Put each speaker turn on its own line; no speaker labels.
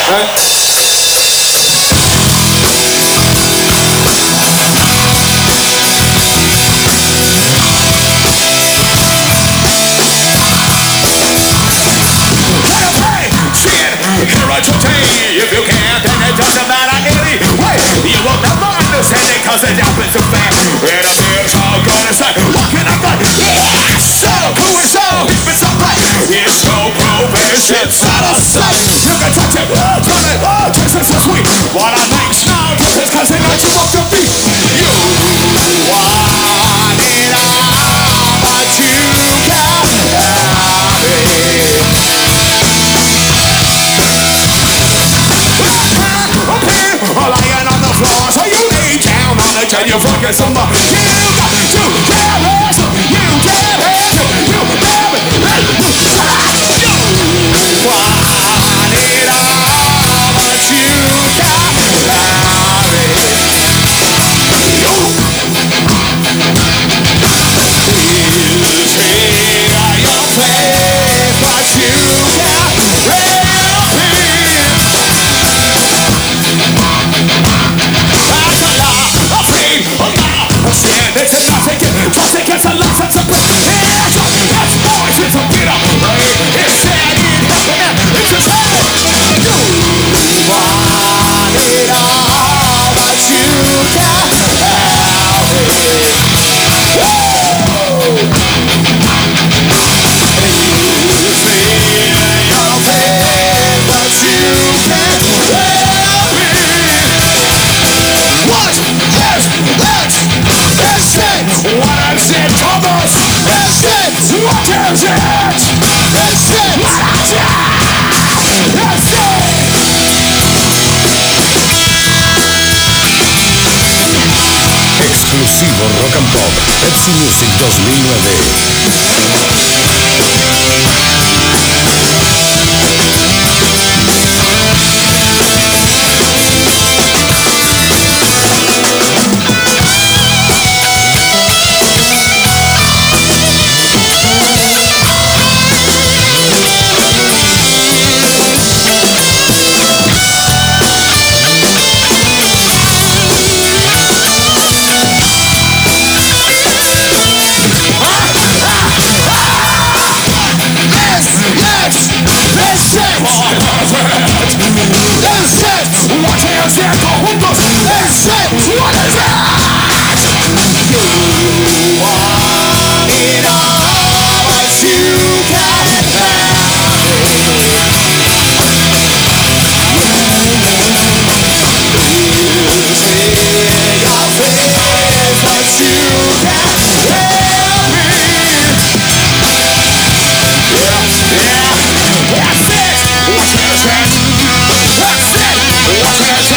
Today, if you can't, then it doesn't matter anyway. You will never understand it cause it happens so fast. And I'm here, so I'm gonna say, what can I find? Yeah, so cool and so hip and so bright. It's so provision, it's out of sight. You can touch it, turn it, taste it so sweet. What I think's now, just is cause it makes you off your feet. You want it all, but you can't have it. Lying on the floor, so you lay down on it and you forget some more. You got to care less, you care less, you never you want it all, but you can't have it. You take your place, but you can't help it. It's a nothing, just against a license of that's always it's a beat up. It's sad, it happened, it's just happened. You want it all, but you can't have it. You feel your pain, but you can't help it. What is it? Is it? What is it, Thomas? Is it? What is it? Is it? What is it? Is it?
Exclusivo Rock and Pop, Pepsi Music 2009.
Is it? Juntos, is it? What is it? You want it all, but you can't have it. You see your face, but you can't help it. Yeah, that's it. What is it? That's it. What is it?